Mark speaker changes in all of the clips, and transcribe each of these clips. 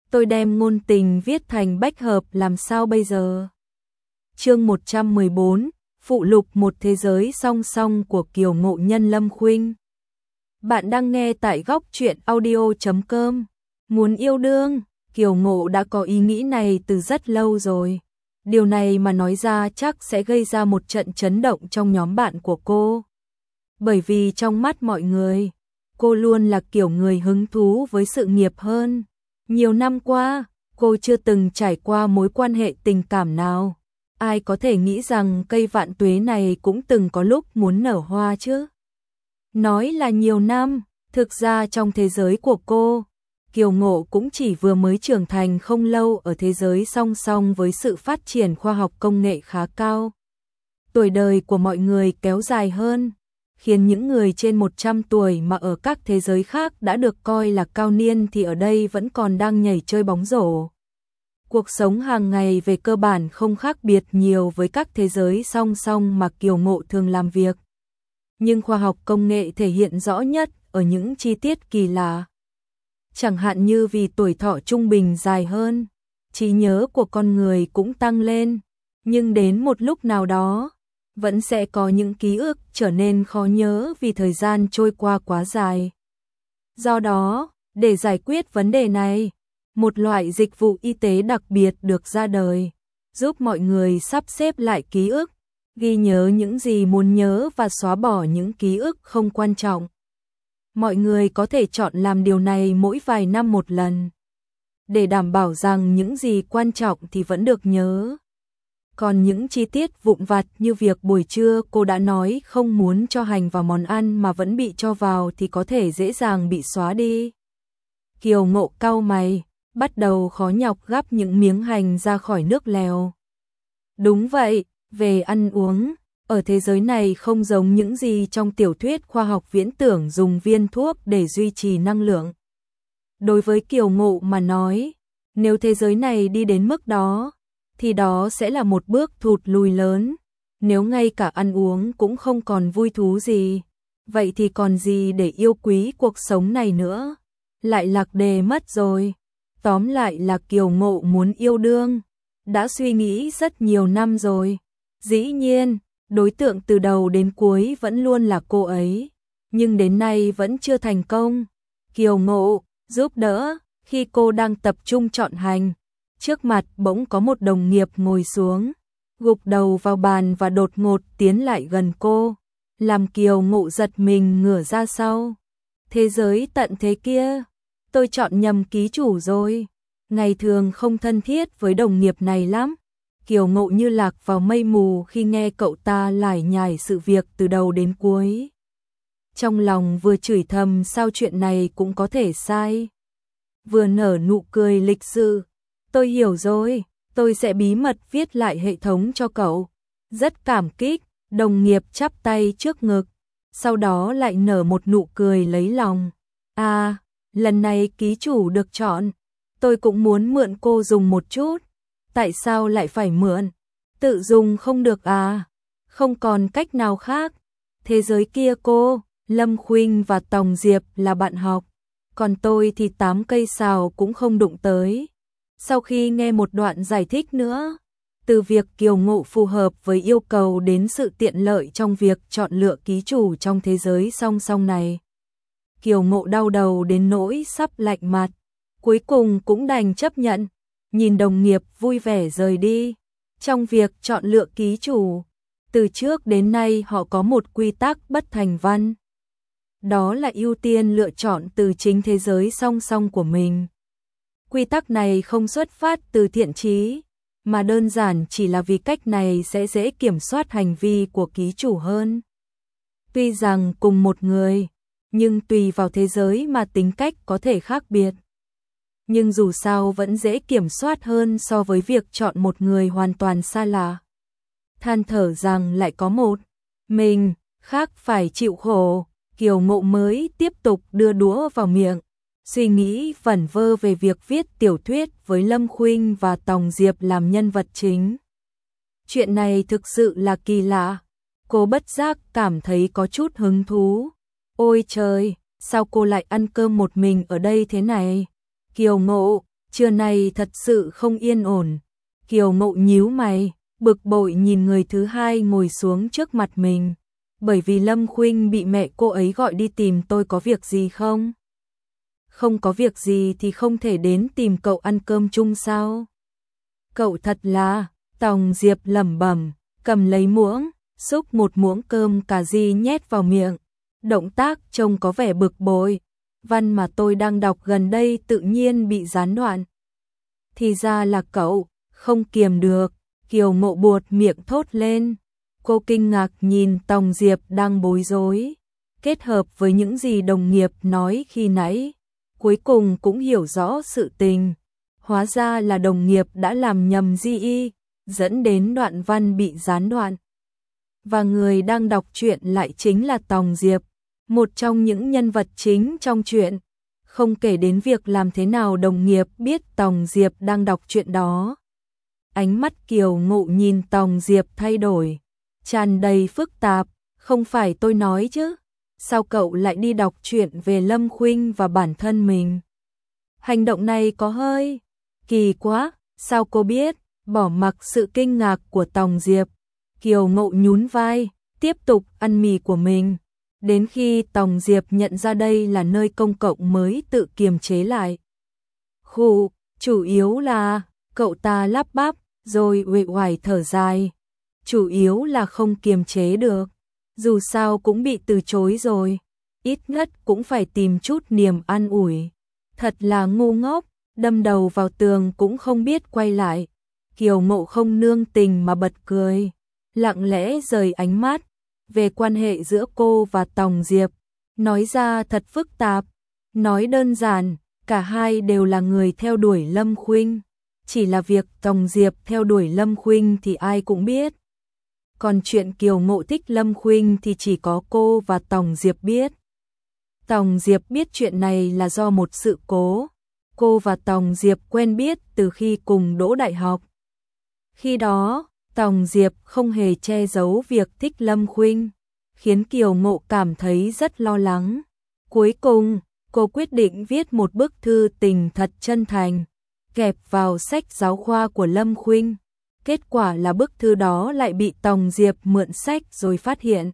Speaker 1: tôi đem ngôn tình viết thành bách hợp làm sao bây giờ? Chương 114, phụ lục một thế giới song song của Kiều Ngộ nhân Lâm Khuynh. Bạn đang nghe tại góc truyện audio.com. Muốn yêu đương, Kiều Ngộ đã có ý nghĩ này từ rất lâu rồi. Điều này mà nói ra chắc sẽ gây ra một trận chấn động trong nhóm bạn của cô. Bởi vì trong mắt mọi người, cô luôn là kiểu người hứng thú với sự nghiệp hơn. Nhiều năm qua, cô chưa từng trải qua mối quan hệ tình cảm nào. Ai có thể nghĩ rằng cây vạn tuế này cũng từng có lúc muốn nở hoa chứ? Nói là nhiều năm, thực ra trong thế giới của cô, Kiều Ngộ cũng chỉ vừa mới trưởng thành không lâu ở thế giới song song với sự phát triển khoa học công nghệ khá cao. Tuổi đời của mọi người kéo dài hơn, khiến những người trên 100 tuổi mà ở các thế giới khác đã được coi là cao niên thì ở đây vẫn còn đang nhảy chơi bóng rổ. Cuộc sống hàng ngày về cơ bản không khác biệt nhiều với các thế giới song song mà Kiều Ngộ thường làm việc. Nhưng khoa học công nghệ thể hiện rõ nhất ở những chi tiết kỳ lạ. Chẳng hạn như vì tuổi thọ trung bình dài hơn, trí nhớ của con người cũng tăng lên, nhưng đến một lúc nào đó, vẫn sẽ có những ký ức trở nên khó nhớ vì thời gian trôi qua quá dài. Do đó, để giải quyết vấn đề này, một loại dịch vụ y tế đặc biệt được ra đời, giúp mọi người sắp xếp lại ký ức, ghi nhớ những gì muốn nhớ và xóa bỏ những ký ức không quan trọng. Mọi người có thể chọn làm điều này mỗi vài năm một lần, để đảm bảo rằng những gì quan trọng thì vẫn được nhớ. Còn những chi tiết vụn vặt như việc buổi trưa cô đã nói không muốn cho hành vào món ăn mà vẫn bị cho vào thì có thể dễ dàng bị xóa đi. Kiều Ngộ cau mày, bắt đầu khó nhọc gắp những miếng hành ra khỏi nước lèo. Đúng vậy, về ăn uống, ở thế giới này không giống những gì trong tiểu thuyết khoa học viễn tưởng dùng viên thuốc để duy trì năng lượng. Đối với Kiều Ngộ mà nói, nếu thế giới này đi đến mức đó, thì đó sẽ là một bước thụt lùi lớn. Nếu ngay cả ăn uống cũng không còn vui thú gì, vậy thì còn gì để yêu quý cuộc sống này nữa? Lại lạc đề mất rồi. Tóm lại là Kiều Ngộ muốn yêu đương, đã suy nghĩ rất nhiều năm rồi. Dĩ nhiên, đối tượng từ đầu đến cuối vẫn luôn là cô ấy, nhưng đến nay vẫn chưa thành công. Kiều Ngộ giúp đỡ, khi cô đang tập trung chọn hành, trước mặt bỗng có một đồng nghiệp ngồi xuống, gục đầu vào bàn và đột ngột tiến lại gần cô, làm Kiều Ngộ giật mình ngửa ra sau. Thế giới tận thế kia, tôi chọn nhầm ký chủ rồi. Ngày thường không thân thiết với đồng nghiệp này lắm. Kiều Ngộ như lạc vào mây mù khi nghe cậu ta lải nhải sự việc từ đầu đến cuối. Trong lòng vừa chửi thầm sao chuyện này cũng có thể sai, vừa nở nụ cười lịch sự. Tôi hiểu rồi, tôi sẽ bí mật viết lại hệ thống cho cậu. Rất cảm kích, đồng nghiệp chắp tay trước ngực, sau đó lại nở một nụ cười lấy lòng. À, lần này ký chủ được chọn, tôi cũng muốn mượn cô dùng một chút. Tại sao lại phải mượn? Tự dùng không được à? Không còn cách nào khác. Thế giới kia cô, Lâm Khuynh và Tòng Diệp là bạn học, còn tôi thì 8 cây sào cũng không đụng tới. Sau khi nghe một đoạn giải thích nữa, từ việc Kiều Ngộ phù hợp với yêu cầu đến sự tiện lợi trong việc chọn lựa ký chủ trong thế giới song song này, Kiều Ngộ đau đầu đến nỗi sắp lạnh mặt, cuối cùng cũng đành chấp nhận, nhìn đồng nghiệp vui vẻ rời đi. Trong việc chọn lựa ký chủ, từ trước đến nay họ có một quy tắc bất thành văn. Đó là ưu tiên lựa chọn từ chính thế giới song song của mình. Quy tắc này không xuất phát từ thiện chí, mà đơn giản chỉ là vì cách này sẽ dễ kiểm soát hành vi của ký chủ hơn. Tuy rằng cùng một người, nhưng tùy vào thế giới mà tính cách có thể khác biệt. Nhưng dù sao vẫn dễ kiểm soát hơn so với việc chọn một người hoàn toàn xa lạ. Than thở rằng lại có một mình khác phải chịu khổ, Kiều Ngộ mới tiếp tục đưa đũa vào miệng, suy nghĩ vẩn vơ về việc viết tiểu thuyết với Lâm Khuynh và Tòng Diệp làm nhân vật chính. Chuyện này thực sự là kỳ lạ, cô bất giác cảm thấy có chút hứng thú. Ôi trời, sao cô lại ăn cơm một mình ở đây thế này? Kiều Ngộ, Trưa nay thật sự không yên ổn. Kiều Mộ nhíu mày, bực bội nhìn người thứ hai ngồi xuống trước mặt mình. Bởi vì Lâm Khuynh bị mẹ cô ấy gọi đi tìm tôi có việc gì không? Không có việc gì thì không thể đến tìm cậu ăn cơm chung sao? Cậu thật là, Tòng Diệp lẩm bẩm, cầm lấy muỗng, xúc một muỗng cơm cà ri nhét vào miệng. Động tác trông có vẻ bực bội. Văn mà tôi đang đọc gần đây tự nhiên bị gián đoạn. Thì ra là cậu, không kiềm được, Kiều Mộ buột miệng thốt lên. Cô kinh ngạc nhìn Tòng Diệp đang bối rối, kết hợp với những gì đồng nghiệp nói khi nãy, cuối cùng cũng hiểu rõ sự tình. Hóa ra là đồng nghiệp đã làm nhầm GI, dẫn đến đoạn văn bị gián đoạn. Và người đang đọc truyện lại chính là Tòng Diệp, một trong những nhân vật chính trong truyện. Không kể đến việc làm thế nào đồng nghiệp biết Tòng Diệp đang đọc truyện đó. Ánh mắt Kiều Ngộ nhìn Tòng Diệp thay đổi, tràn đầy phức tạp, không phải tôi nói chứ, sao cậu lại đi đọc truyện về Lâm Khuynh và bản thân mình? Hành động này có hơi kỳ quá, sao cô biết? Bỏ mặc sự kinh ngạc của Tòng Diệp, Kiều Ngộ nhún vai, tiếp tục ăn mì của mình. Đến khi Tòng Diệp nhận ra đây là nơi công cộng mới tự kiềm chế lại. Khụ, chủ yếu là, cậu ta lắp bắp, rồi uể oải thở dài. Chủ yếu là không kiềm chế được, dù sao cũng bị từ chối rồi, ít nhất cũng phải tìm chút niềm an ủi. Thật là ngu ngốc, đâm đầu vào tường cũng không biết quay lại. Kiều Mộ không nương tình mà bật cười, lặng lẽ rời ánh mắt về quan hệ giữa cô và Tòng Diệp, nói ra thật phức tạp, nói đơn giản, cả hai đều là người theo đuổi Lâm Khuynh, chỉ là việc Tòng Diệp theo đuổi Lâm Khuynh thì ai cũng biết. Còn chuyện Kiều Mộ thích Lâm Khuynh thì chỉ có cô và Tòng Diệp biết. Tòng Diệp biết chuyện này là do một sự cố. Cô và Tòng Diệp quen biết từ khi cùng đỗ đại học. Khi đó, Tòng Diệp không hề che giấu việc thích Lâm Khuynh, khiến Kiều Mộ cảm thấy rất lo lắng. Cuối cùng, cô quyết định viết một bức thư tình thật chân thành, kẹp vào sách giáo khoa của Lâm Khuynh. Kết quả là bức thư đó lại bị Tòng Diệp mượn sách rồi phát hiện.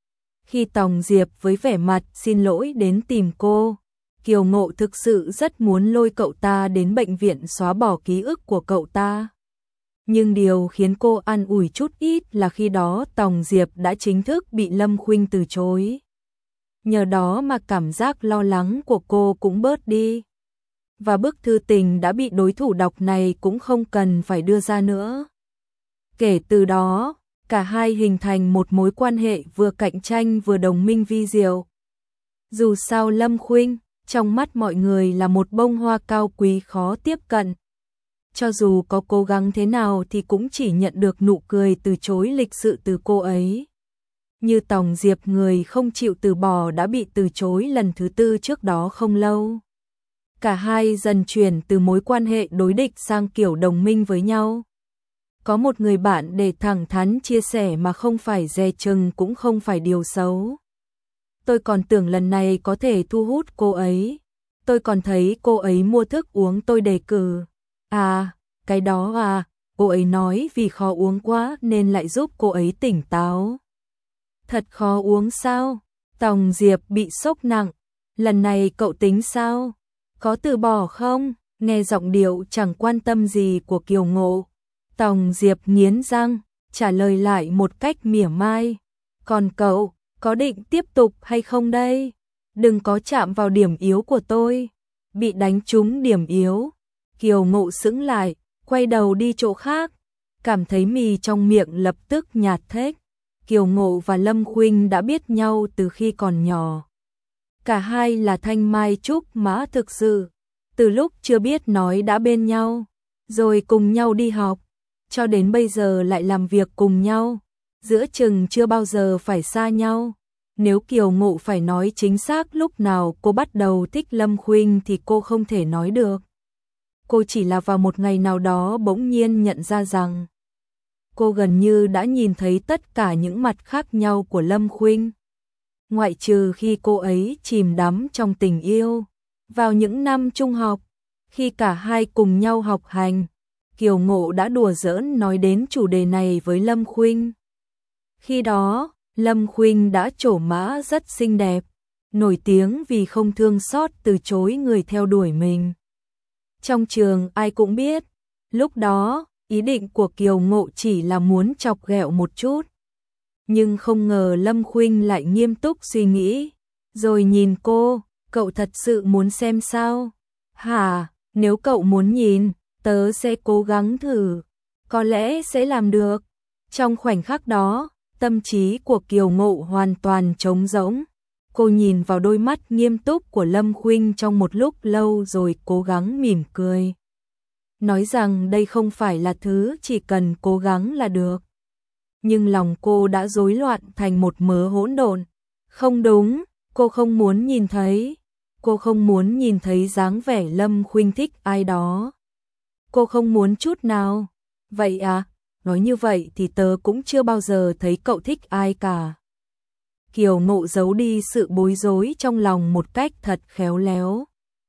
Speaker 1: Khi Tòng Diệp với vẻ mặt xin lỗi đến tìm cô, Kiều Mộ thực sự rất muốn lôi cậu ta đến bệnh viện xóa bỏ ký ức của cậu ta. Nhưng điều khiến cô an ủi chút ít là khi đó Tòng Diệp đã chính thức bị Lâm Khuynh từ chối. Nhờ đó mà cảm giác lo lắng của cô cũng bớt đi. Và bức thư tình đã bị đối thủ đọc này cũng không cần phải đưa ra nữa. Kể từ đó, cả hai hình thành một mối quan hệ vừa cạnh tranh vừa đồng minh vi diệu. Dù sao Lâm Khuynh, trong mắt mọi người là một bông hoa cao quý khó tiếp cận. Cho dù có cố gắng thế nào thì cũng chỉ nhận được nụ cười từ chối lịch sự từ cô ấy. Như Tòng Diệp người không chịu từ bỏ đã bị từ chối lần thứ tư trước đó không lâu. Cả hai dần chuyển từ mối quan hệ đối địch sang kiểu đồng minh với nhau. Có một người bạn để thẳng thắn chia sẻ mà không phải dè chừng cũng không phải điều xấu. Tôi còn tưởng lần này có thể thu hút cô ấy. Tôi còn thấy cô ấy mua thức uống tôi đề cử. À, cái đó à, cô ấy nói vì khó uống quá nên lại giúp cô ấy tỉnh táo. Thật khó uống sao? Tòng Diệp bị sốc nặng. Lần này cậu tính sao? Có từ bỏ không? Nghe giọng điệu chẳng quan tâm gì của Kiều Ngộ. Tòng Diệp nghiến răng, trả lời lại một cách mỉa mai. Còn cậu, có định tiếp tục hay không đây? Đừng có chạm vào điểm yếu của tôi. Bị đánh trúng điểm yếu. Kiều Ngộ sững lại, quay đầu đi chỗ khác. Cảm thấy mì trong miệng lập tức nhạt thếch. Kiều Ngộ và Lâm Khuynh đã biết nhau từ khi còn nhỏ. Cả hai là thanh mai trúc mã thực sự. Từ lúc chưa biết nói đã bên nhau, rồi cùng nhau đi học, cho đến bây giờ lại làm việc cùng nhau. Giữa chừng chưa bao giờ phải xa nhau. Nếu Kiều Ngộ phải nói chính xác lúc nào cô bắt đầu thích Lâm Khuynh thì cô không thể nói được. Cô chỉ là vào một ngày nào đó bỗng nhiên nhận ra rằng cô gần như đã nhìn thấy tất cả những mặt khác nhau của Lâm Khuynh. Ngoại trừ khi cô ấy chìm đắm trong tình yêu, vào những năm trung học, Khi cả hai cùng nhau học hành, Kiều Ngộ đã đùa giỡn nói đến chủ đề này với Lâm Khuynh. Khi đó, Lâm Khuynh đã trổ mã rất xinh đẹp, nổi tiếng vì không thương xót từ chối người theo đuổi mình. Trong trường ai cũng biết, lúc đó, ý định của Kiều Ngộ chỉ là muốn chọc ghẹo một chút. Nhưng không ngờ Lâm Khuynh lại nghiêm túc suy nghĩ, rồi nhìn cô, cậu thật sự muốn xem sao? Hả, nếu cậu muốn nhìn, tớ sẽ cố gắng thử, có lẽ sẽ làm được. Trong khoảnh khắc đó, tâm trí của Kiều Ngộ hoàn toàn trống rỗng. Cô nhìn vào đôi mắt nghiêm túc của Lâm Khuynh trong một lúc lâu rồi cố gắng mỉm cười. Nói rằng đây không phải là thứ chỉ cần cố gắng là được. Nhưng lòng cô đã rối loạn thành một mớ hỗn độn. Không đúng, cô không muốn nhìn thấy. Cô không muốn nhìn thấy dáng vẻ Lâm Khuynh thích ai đó. Cô không muốn chút nào. Vậy à, nói như vậy thì tớ cũng chưa bao giờ thấy cậu thích ai cả. Kiều Ngộ giấu đi sự bối rối trong lòng một cách thật khéo léo.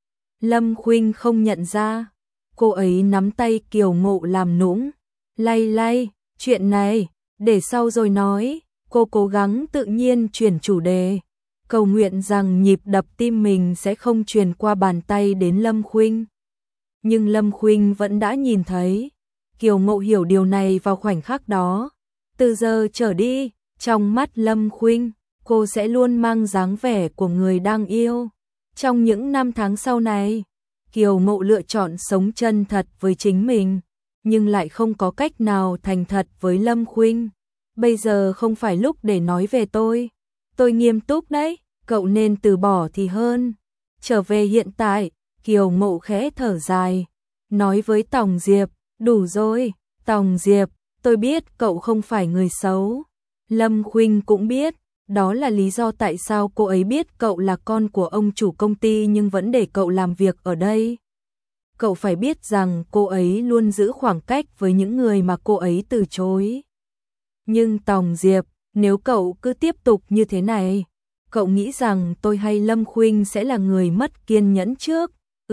Speaker 1: Lâm Khuynh không nhận ra. Cô ấy nắm tay Kiều Ngộ làm nũng. Lay lay, chuyện này, để sau rồi nói. Cô cố gắng tự nhiên chuyển chủ đề. Cầu nguyện rằng nhịp đập tim mình sẽ không truyền qua bàn tay đến Lâm Khuynh. Nhưng Lâm Khuynh vẫn đã nhìn thấy. Kiều Ngộ hiểu điều này vào khoảnh khắc đó. Từ giờ trở đi, trong mắt Lâm Khuynh, cô sẽ luôn mang dáng vẻ của người đang yêu. Trong những năm tháng sau này, Kiều Ngộ lựa chọn sống chân thật với chính mình, nhưng lại không có cách nào thành thật với Lâm Khuynh. Bây giờ không phải lúc để nói về tôi. Tôi nghiêm túc đấy, cậu nên từ bỏ thì hơn. Trở về hiện tại, Kiều Ngộ khẽ thở dài, nói với Tòng Diệp, đủ rồi, Tòng Diệp, tôi biết cậu không phải người xấu. Lâm Khuynh cũng biết, đó là lý do tại sao cô ấy biết cậu là con của ông chủ công ty nhưng vẫn để cậu làm việc ở đây. Cậu phải biết rằng cô ấy luôn giữ khoảng cách với những người mà cô ấy từ chối. Nhưng Tòng Diệp, nếu cậu cứ tiếp tục như thế này, cậu nghĩ rằng tôi hay Lâm Khuynh sẽ là người mất kiên nhẫn trước?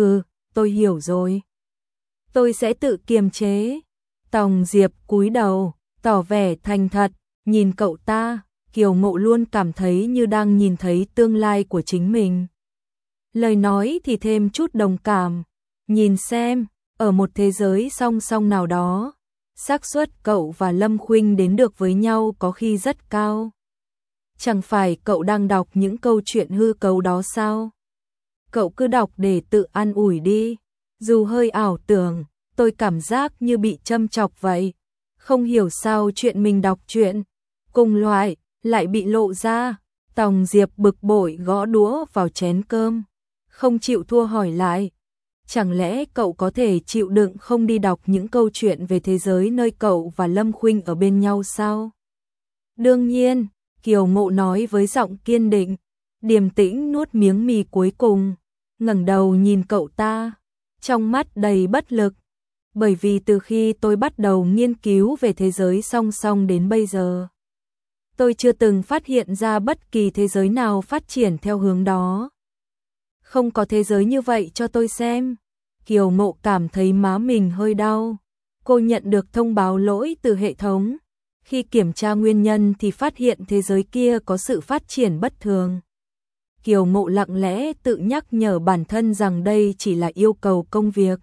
Speaker 1: Tôi hiểu rồi. Tôi sẽ tự kiềm chế. Tòng Diệp cúi đầu, tỏ vẻ thành thật, nhìn cậu ta. Kiều Ngộ luôn cảm thấy như đang nhìn thấy tương lai của chính mình. Lời nói thì thêm chút đồng cảm. Nhìn xem, ở một thế giới song song nào đó, xác suất cậu và Lâm Khuynh đến được với nhau có khi rất cao. Chẳng phải cậu đang đọc những câu chuyện hư cấu đó sao? Cậu cứ đọc để tự an ủi đi. Dù hơi ảo tưởng, tôi cảm giác như bị châm chọc vậy. Không hiểu sao chuyện mình đọc chuyện cùng loại lại bị lộ ra. Tòng Diệp bực bội gõ đũa vào chén cơm, không chịu thua hỏi lại. Chẳng lẽ cậu có thể chịu đựng không đi đọc những câu chuyện về thế giới nơi cậu và Lâm Khuynh ở bên nhau sao? Đương nhiên, Kiều Ngộ nói với giọng kiên định, điềm tĩnh nuốt miếng mì cuối cùng, ngẩng đầu nhìn cậu ta, trong mắt đầy bất lực. Bởi vì từ khi tôi bắt đầu nghiên cứu về thế giới song song đến bây giờ, tôi chưa từng phát hiện ra bất kỳ thế giới nào phát triển theo hướng đó. Không có thế giới như vậy cho tôi xem. Kiều Ngộ cảm thấy má mình hơi đau. Cô nhận được thông báo lỗi từ hệ thống. Khi kiểm tra nguyên nhân thì phát hiện thế giới kia có sự phát triển bất thường. Kiều Ngộ lặng lẽ tự nhắc nhở bản thân rằng đây chỉ là yêu cầu công việc.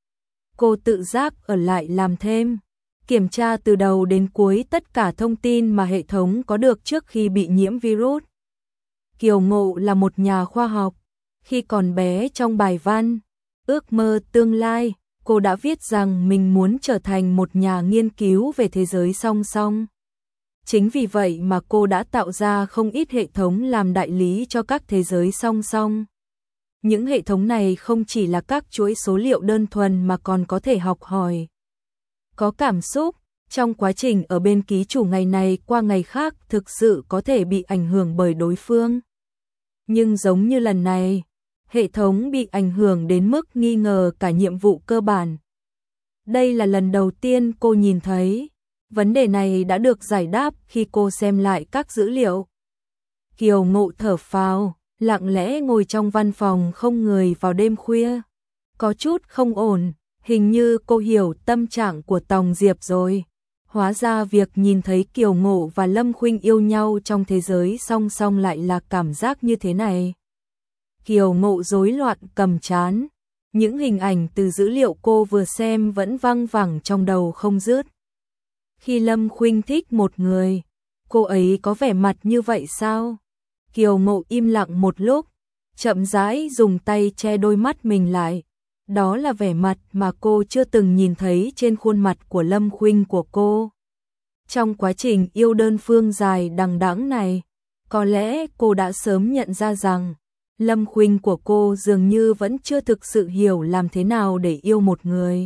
Speaker 1: Cô tự giác ở lại làm thêm, kiểm tra từ đầu đến cuối tất cả thông tin mà hệ thống có được trước khi bị nhiễm virus. Kiều Ngộ là một nhà khoa học. Khi còn bé trong bài văn Ước mơ tương lai, cô đã viết rằng mình muốn trở thành một nhà nghiên cứu về thế giới song song. Chính vì vậy mà cô đã tạo ra không ít hệ thống làm đại lý cho các thế giới song song. Những hệ thống này không chỉ là các chuỗi số liệu đơn thuần mà còn có thể học hỏi, có cảm xúc. Trong quá trình ở bên ký chủ ngày này qua ngày khác thực sự có thể bị ảnh hưởng bởi đối phương. Nhưng giống như lần này, hệ thống bị ảnh hưởng đến mức nghi ngờ cả nhiệm vụ cơ bản. Đây là lần đầu tiên cô nhìn thấy. Vấn đề này đã được giải đáp khi cô xem lại các dữ liệu. Kiều Ngộ thở phào, lặng lẽ ngồi trong văn phòng không người vào đêm khuya. có chút không ổn, hình như cô hiểu tâm trạng của Tòng Diệp rồi. Hóa ra việc nhìn thấy Kiều Ngộ và Lâm Khuynh yêu nhau trong thế giới song song lại là cảm giác như thế này. Kiều Ngộ rối loạn cầm trán, những hình ảnh từ dữ liệu cô vừa xem vẫn văng vẳng trong đầu không dứt. Khi Lâm Khuynh thích một người, cô ấy có vẻ mặt như vậy sao? Kiều Ngộ im lặng một lúc, chậm rãi dùng tay che đôi mắt mình lại. Đó là vẻ mặt mà cô chưa từng nhìn thấy trên khuôn mặt của Lâm Khuynh của cô. Trong quá trình yêu đơn phương dài đằng đẵng này, có lẽ cô đã sớm nhận ra rằng Lâm Khuynh của cô dường như vẫn chưa thực sự hiểu làm thế nào để yêu một người.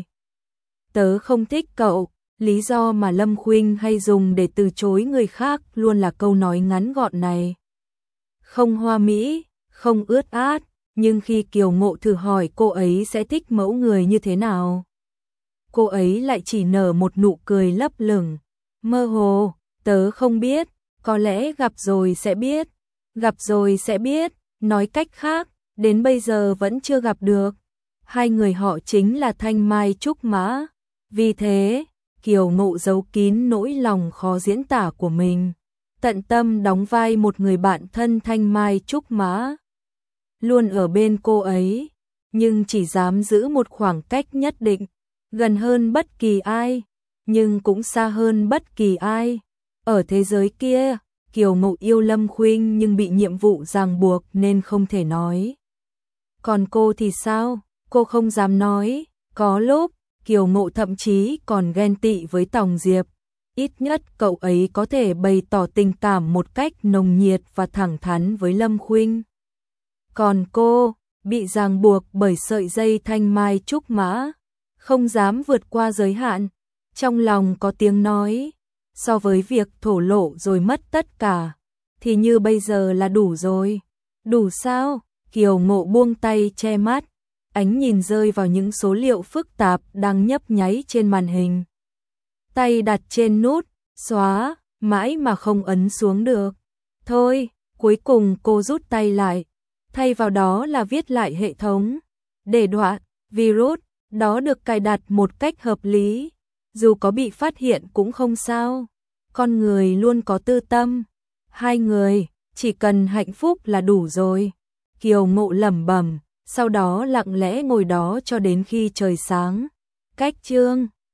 Speaker 1: Tớ không thích cậu, lý do mà Lâm Khuynh hay dùng để từ chối người khác luôn là câu nói ngắn gọn này. Không hoa mỹ, không ướt át, nhưng khi Kiều Ngộ thử hỏi cô ấy sẽ thích mẫu người như thế nào, cô ấy lại chỉ nở một nụ cười lấp lửng. Mơ hồ, tớ không biết, có lẽ gặp rồi sẽ biết, gặp rồi sẽ biết, nói cách khác, đến bây giờ vẫn chưa gặp được. Hai người họ chính là Thanh Mai Trúc Mã, vì thế, Kiều Ngộ giấu kín nỗi lòng khó diễn tả của mình, tận tâm đóng vai một người bạn thân Thanh Mai Trúc Mã, luôn ở bên cô ấy, nhưng chỉ dám giữ một khoảng cách nhất định, gần hơn bất kỳ ai, nhưng cũng xa hơn bất kỳ ai. Ở thế giới kia, Kiều Ngộ yêu Lâm Khuynh nhưng bị nhiệm vụ ràng buộc nên không thể nói. Còn cô thì sao? Cô không dám nói, có lúc, Kiều Ngộ thậm chí còn ghen tị với Tòng Diệp. Ít nhất cậu ấy có thể bày tỏ tình cảm một cách nồng nhiệt và thẳng thắn với Lâm Khuynh. Còn cô, bị ràng buộc bởi sợi dây Thanh Mai Trúc Mã, không dám vượt qua giới hạn. Trong lòng có tiếng nói, so với việc thổ lộ rồi mất tất cả, thì như bây giờ là đủ rồi. Đủ sao? Kiều Ngộ buông tay che mắt, ánh nhìn rơi vào những số liệu phức tạp đang nhấp nháy trên màn hình. Tay đặt trên nút, xóa, mãi mà không ấn xuống được. Thôi, cuối cùng cô rút tay lại, thay vào đó là viết lại hệ thống. Để đoạn, virus, đó được cài đặt một cách hợp lý. Dù có bị phát hiện cũng không sao. Con người luôn có tư tâm. Hai người, chỉ cần hạnh phúc là đủ rồi. Kiều Ngộ lẩm bẩm, sau đó lặng lẽ ngồi đó cho đến khi trời sáng. Cách chương